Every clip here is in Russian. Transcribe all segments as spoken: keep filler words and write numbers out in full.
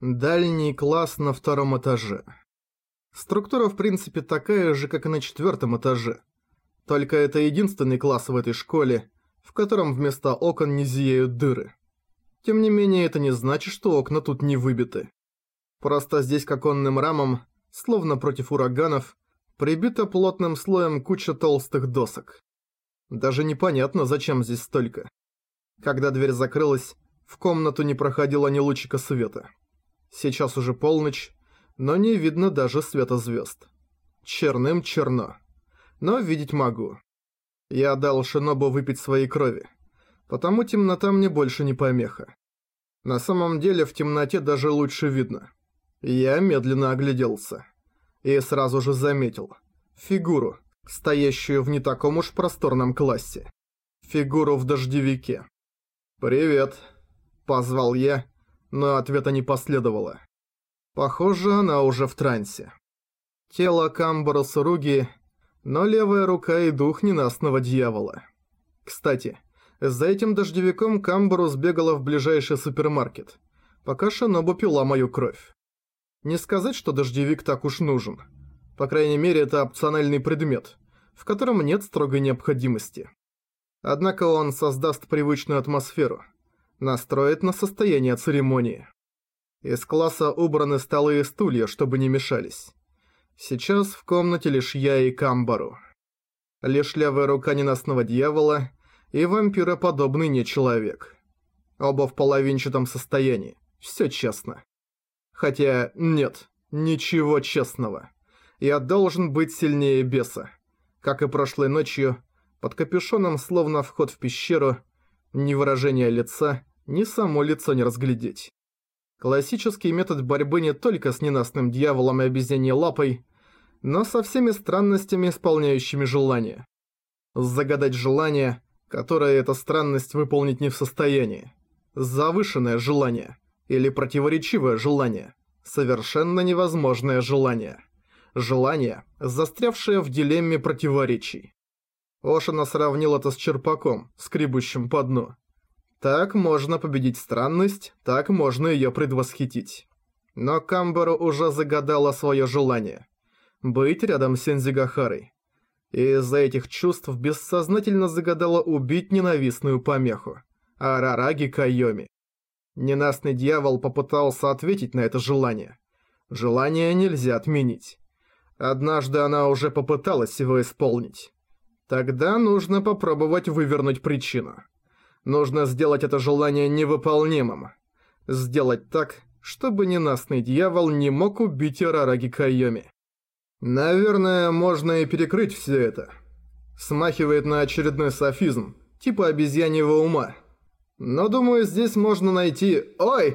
Дальний класс на втором этаже. Структура в принципе такая же, как и на четвертом этаже. Только это единственный класс в этой школе, в котором вместо окон не зияют дыры. Тем не менее, это не значит, что окна тут не выбиты. Просто здесь к оконным рамам, словно против ураганов, прибита плотным слоем куча толстых досок. Даже непонятно, зачем здесь столько. Когда дверь закрылась, в комнату не проходило ни лучика света. Сейчас уже полночь, но не видно даже света звезд. Черным черно. Но видеть могу. Я дал Шинобу выпить своей крови, потому темнота мне больше не помеха. На самом деле в темноте даже лучше видно. Я медленно огляделся. И сразу же заметил фигуру, стоящую в не таком уж просторном классе. Фигуру в дождевике. «Привет», — позвал я, но ответа не последовало. Похоже, она уже в трансе. Тело Камбару Суруги, но левая рука и дух ненастного дьявола. Кстати, за этим дождевиком Камбару сбегала в ближайший супермаркет, пока Шинобу пила мою кровь. Не сказать, что дождевик так уж нужен. По крайней мере, это опциональный предмет, в котором нет строгой необходимости. Однако он создаст привычную атмосферу, настроит на состояние церемонии. Из класса убраны столы и стулья, чтобы не мешались. Сейчас в комнате лишь я и Камбару. Лишь левая рука ненастного дьявола и вампироподобный нечеловек. Оба в половинчатом состоянии, все честно. Хотя нет, ничего честного. Я должен быть сильнее беса. Как и прошлой ночью, под капюшоном словно вход в пещеру, ни выражения лица, ни само лицо не разглядеть. Классический метод борьбы не только с ненастным дьяволом и обезьяньей лапой, но со всеми странностями, исполняющими желание. Загадать желание, которое эта странность выполнить не в состоянии. Завышенное желание или противоречивое желание. Совершенно невозможное желание. Желание, застрявшее в дилемме противоречий. Ошина сравнил это с черпаком, скребущим по дну. Так можно победить странность, так можно ее предвосхитить. Но Камбару уже загадала свое желание. Быть рядом с Сензигахарой. И из-за этих чувств бессознательно загадала убить ненавистную помеху. Арараги Кайоми. Ненастный дьявол попытался ответить на это желание. Желание нельзя отменить. Однажды она уже попыталась его исполнить. Тогда нужно попробовать вывернуть причину. Нужно сделать это желание невыполнимым. Сделать так, чтобы ненастный дьявол не мог убить Арараги Кайоми. Наверное, можно и перекрыть все это. Смахивает на очередной софизм, типа обезьяньего ума. Но думаю, здесь можно найти... Ой!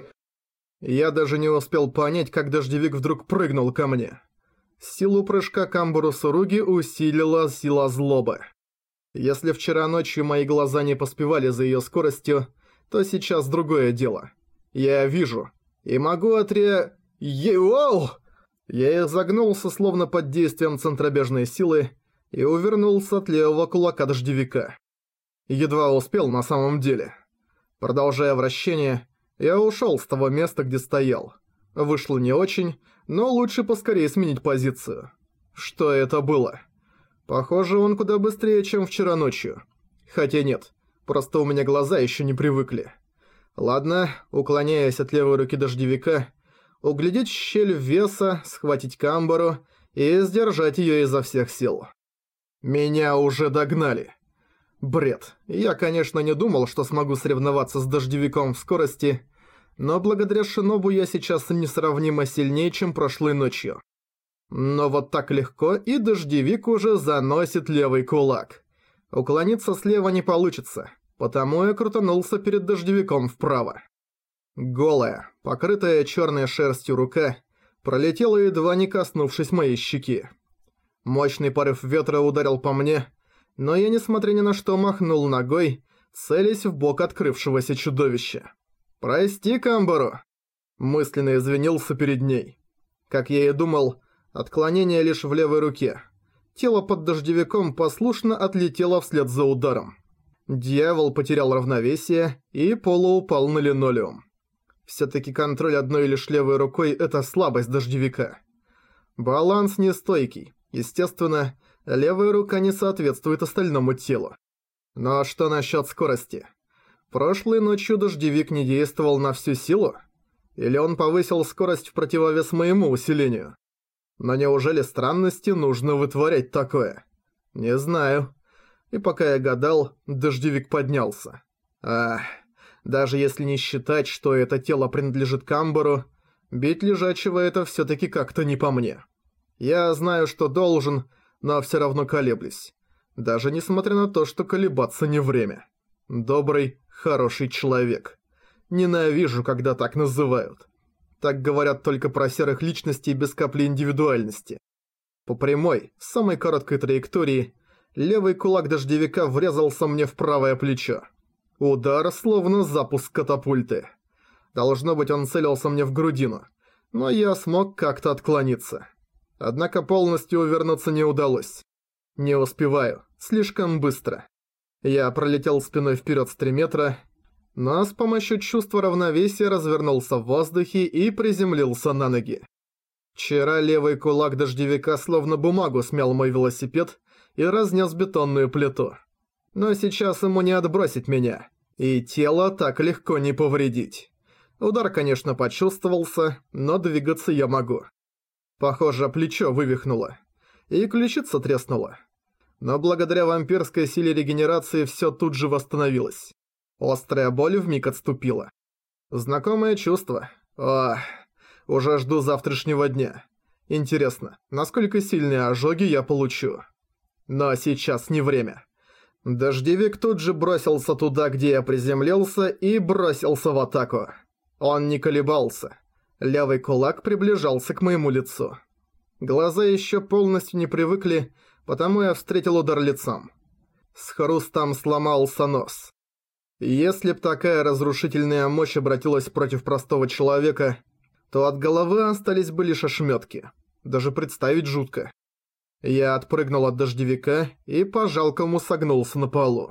Я даже не успел понять, как дождевик вдруг прыгнул ко мне. Силу прыжка Камбару Суруги усилила сила злобы. Если вчера ночью мои глаза не поспевали за ее скоростью, то сейчас другое дело. Я вижу. И могу отре... Еоу! Я изогнулся, словно под действием центробежной силы, и увернулся от левого кулака дождевика. Едва успел на самом деле. Продолжая вращение, я ушел с того места, где стоял. Вышло не очень, но лучше поскорее сменить позицию. Что это было? Похоже, он куда быстрее, чем вчера ночью. Хотя нет, просто у меня глаза еще не привыкли. Ладно, уклоняясь от левой руки дождевика, углядеть щель веса, схватить Камбару и сдержать ее изо всех сил. Меня уже догнали. Бред. Я, конечно, не думал, что смогу соревноваться с дождевиком в скорости, но благодаря Шинобу я сейчас несравнимо сильнее, чем прошлой ночью. Но вот так легко, и дождевик уже заносит левый кулак. Уклониться слева не получится, потому я крутанулся перед дождевиком вправо. Голая, покрытая черной шерстью рука, пролетела, едва не коснувшись моей щеки. Мощный порыв ветра ударил по мне, но я, несмотря ни на что, махнул ногой, целясь в бок открывшегося чудовища. «Прости, Камбару!» Мысленно извинился перед ней. Как я и думал, отклонение лишь в левой руке. Тело под дождевиком послушно отлетело вслед за ударом. Дьявол потерял равновесие и полуупал на линолеум. Всё-таки контроль одной лишь левой рукой – это слабость дождевика. Баланс нестойкий. Естественно, левая рука не соответствует остальному телу. Но что насчёт скорости? Прошлой ночью дождевик не действовал на всю силу? Или он повысил скорость в противовес моему усилению? Но неужели странности нужно вытворять такое? Не знаю. И пока я гадал, дождевик поднялся. Ах, даже если не считать, что это тело принадлежит Камбару, бить лежачего это всё-таки как-то не по мне. Я знаю, что должен, но всё равно колеблюсь. Даже несмотря на то, что колебаться не время. Добрый, хороший человек. Ненавижу, когда так называют. Так говорят только про серых личностей без капли индивидуальности. По прямой, самой короткой траектории, левый кулак дождевика врезался мне в правое плечо. Удар, словно запуск катапульты. Должно быть, он целился мне в грудину, но я смог как-то отклониться. Однако полностью увернуться не удалось. Не успеваю, слишком быстро. Я пролетел спиной вперед с три метра, но с помощью чувства равновесия развернулся в воздухе и приземлился на ноги. Вчера левый кулак дождевика словно бумагу смял мой велосипед и разнес бетонную плиту. Но сейчас ему не отбросить меня, и тело так легко не повредить. Удар, конечно, почувствовался, но двигаться я могу. Похоже, плечо вывихнуло, и ключица треснула. Но благодаря вампирской силе регенерации все тут же восстановилось. Острая боль вмиг отступила. Знакомое чувство. Ох, уже жду завтрашнего дня. Интересно, насколько сильные ожоги я получу. Но сейчас не время. Дождевик тут же бросился туда, где я приземлился, и бросился в атаку. Он не колебался. Левый кулак приближался к моему лицу. Глаза еще полностью не привыкли, потому я встретил удар лицом. С хрустом сломался нос. Если б такая разрушительная мощь обратилась против простого человека, то от головы остались бы лишь ошметки. Даже представить жутко. Я отпрыгнул от дождевика и по-жалкому согнулся на полу.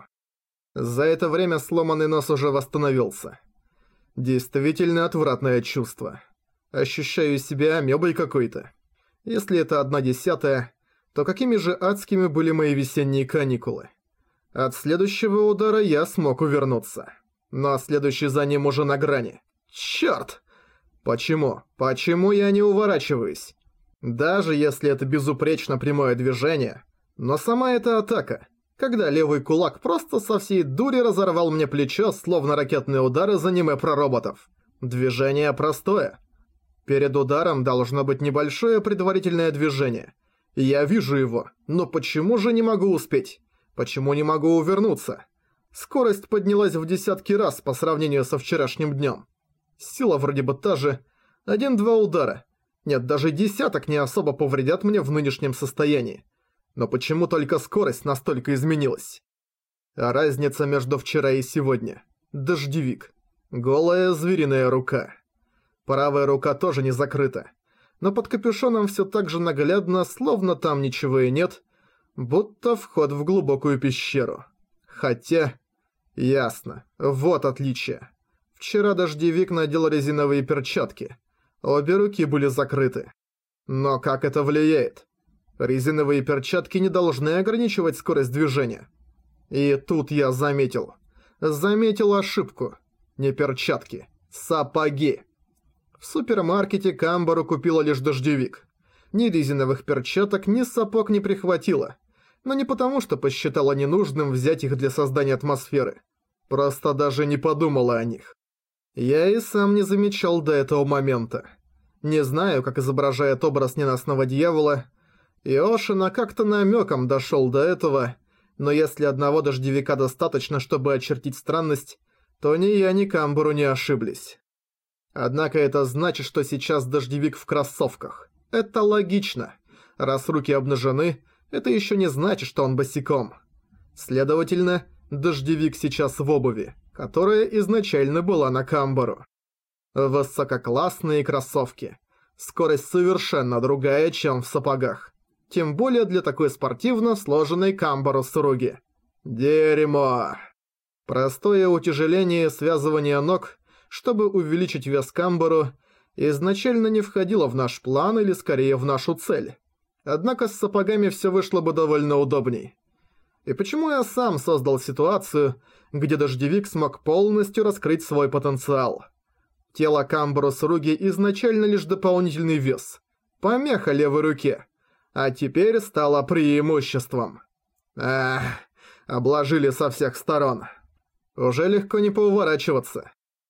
За это время сломанный нос уже восстановился. Действительно отвратное чувство. Ощущаю себя амебой какой-то. Если это одна десятая, то какими же адскими были мои весенние каникулы. От следующего удара я смог увернуться. Но следующий за ним уже на грани. Чёрт! Почему? Почему я не уворачиваюсь? Даже если это безупречно прямое движение, но сама эта атака, когда левый кулак просто со всей дури разорвал мне плечо, словно ракетные удары из аниме про роботов. Движение простое. Перед ударом должно быть небольшое предварительное движение. Я вижу его, но почему же не могу успеть? Почему не могу увернуться? Скорость поднялась в десятки раз по сравнению со вчерашним днем. Сила вроде бы та же. Один-два удара. Нет, даже десяток не особо повредят мне в нынешнем состоянии. Но почему только скорость настолько изменилась? А разница между вчера и сегодня. Дождевик. Голая звериная рука. Правая рука тоже не закрыта. Но под капюшоном все так же наглядно, словно там ничего и нет, будто вход в глубокую пещеру. Хотя... Ясно. Вот отличие. Вчера дождевик надел резиновые перчатки. Обе руки были закрыты. Но как это влияет? Резиновые перчатки не должны ограничивать скорость движения. И тут я заметил. Заметил ошибку. Не перчатки. Сапоги. В супермаркете Камбару купила лишь дождевик. Ни резиновых перчаток, ни сапог не прихватила. Но не потому, что посчитала ненужным взять их для создания атмосферы. Просто даже не подумала о них. Я и сам не замечал до этого момента. Не знаю, как изображает образ ненастного дьявола. Иошина как-то намеком дошел до этого, но если одного дождевика достаточно, чтобы очертить странность, то ни я, ни Камбару не ошиблись. Однако это значит, что сейчас дождевик в кроссовках. Это логично. Раз руки обнажены, это еще не значит, что он босиком. Следовательно, дождевик сейчас в обуви, которая изначально была на Камбару. Высококлассные кроссовки. Скорость совершенно другая, чем в сапогах. Тем более для такой спортивно сложенной Камбару Суруги. Дерьмо. Простое утяжеление и связывание ног, чтобы увеличить вес Камбару, изначально не входило в наш план или скорее в нашу цель. Однако с сапогами все вышло бы довольно удобней. И почему я сам создал ситуацию, где дождевик смог полностью раскрыть свой потенциал? Тело Камбару Сруги изначально лишь дополнительный вес, помеха левой руке, а теперь стало преимуществом. Эх, обложили со всех сторон. Уже легко не поуворачиваться.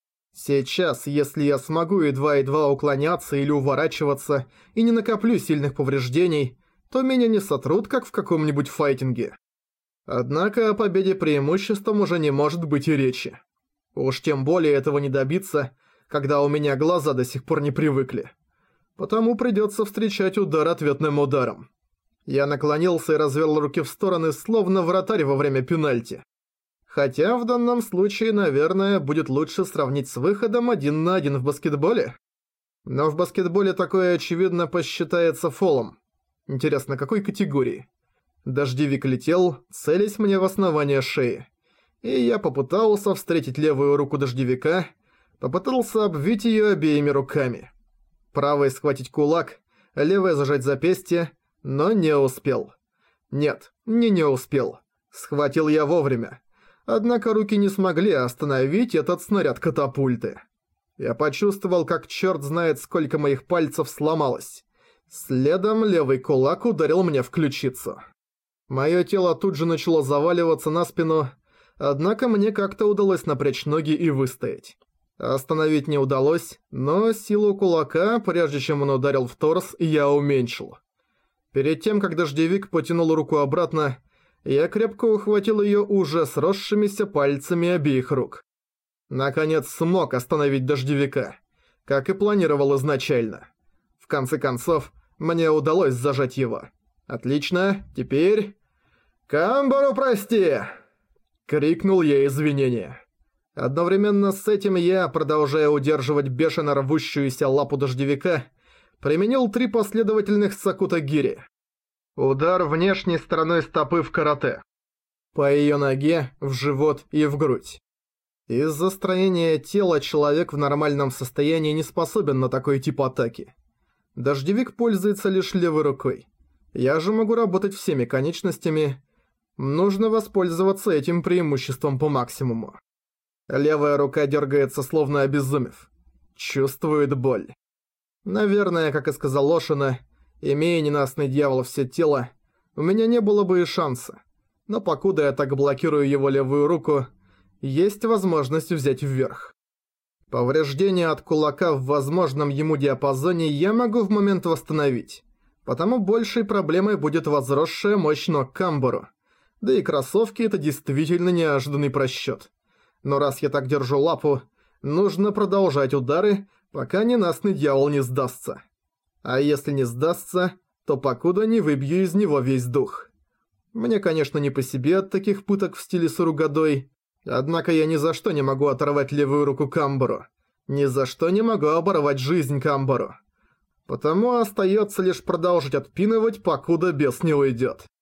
Сейчас, если я смогу едва-едва уклоняться или уворачиваться и не накоплю сильных повреждений, то меня не сотрут, как в каком-нибудь файтинге. Однако о победе преимуществом уже не может быть и речи. Уж тем более этого не добиться, когда у меня глаза до сих пор не привыкли. Потому придется встречать удар ответным ударом. Я наклонился и развел руки в стороны, словно вратарь во время пенальти. Хотя в данном случае, наверное, будет лучше сравнить с выходом один на один в баскетболе. Но в баскетболе такое, очевидно, посчитается фолом. Интересно, какой категории? Дождевик летел, целясь мне в основание шеи. И я попытался встретить левую руку дождевика, попытался обвить ее обеими руками. Правой схватить кулак, левой зажать запястье, но не успел. Нет, не не успел. Схватил я вовремя. Однако руки не смогли остановить этот снаряд катапульты. Я почувствовал, как черт знает сколько моих пальцев сломалось. Следом левый кулак ударил мне в ключицу. Мое тело тут же начало заваливаться на спину, однако мне как-то удалось напрячь ноги и выстоять. Остановить не удалось, но силу кулака, прежде чем он ударил в торс, я уменьшил. Перед тем, как дождевик потянул руку обратно, я крепко ухватил ее уже сросшимися пальцами обеих рук. Наконец смог остановить дождевика, как и планировал изначально. В конце концов, мне удалось зажать его. Отлично, теперь... «Камбару прости!» — крикнул я извинения. Одновременно с этим я, продолжая удерживать бешено рвущуюся лапу дождевика, применил три последовательных сакута-гири. Удар внешней стороной стопы в карате. По ее ноге, в живот и в грудь. Из-за строения тела человек в нормальном состоянии не способен на такой тип атаки. Дождевик пользуется лишь левой рукой. Я же могу работать всеми конечностями. Нужно воспользоваться этим преимуществом по максимуму. Левая рука дергается, словно обезумев. Чувствует боль. Наверное, как и сказал Лошина, имея ненастный дьявол все тело, у меня не было бы и шанса. Но покуда я так блокирую его левую руку, есть возможность взять вверх. Повреждение от кулака в возможном ему диапазоне я могу в момент восстановить. Потому большей проблемой будет возросшая мощь ног Камбару. Да и кроссовки — это действительно неожиданный просчет. Но раз я так держу лапу, нужно продолжать удары, пока ненастный дьявол не сдастся. А если не сдастся, то покуда не выбью из него весь дух. Мне, конечно, не по себе от таких пыток в стиле Суругадой, однако я ни за что не могу оторвать левую руку Камбару. Ни за что не могу оборвать жизнь Камбару. Потому остается лишь продолжить отпинывать, покуда бес не уйдет.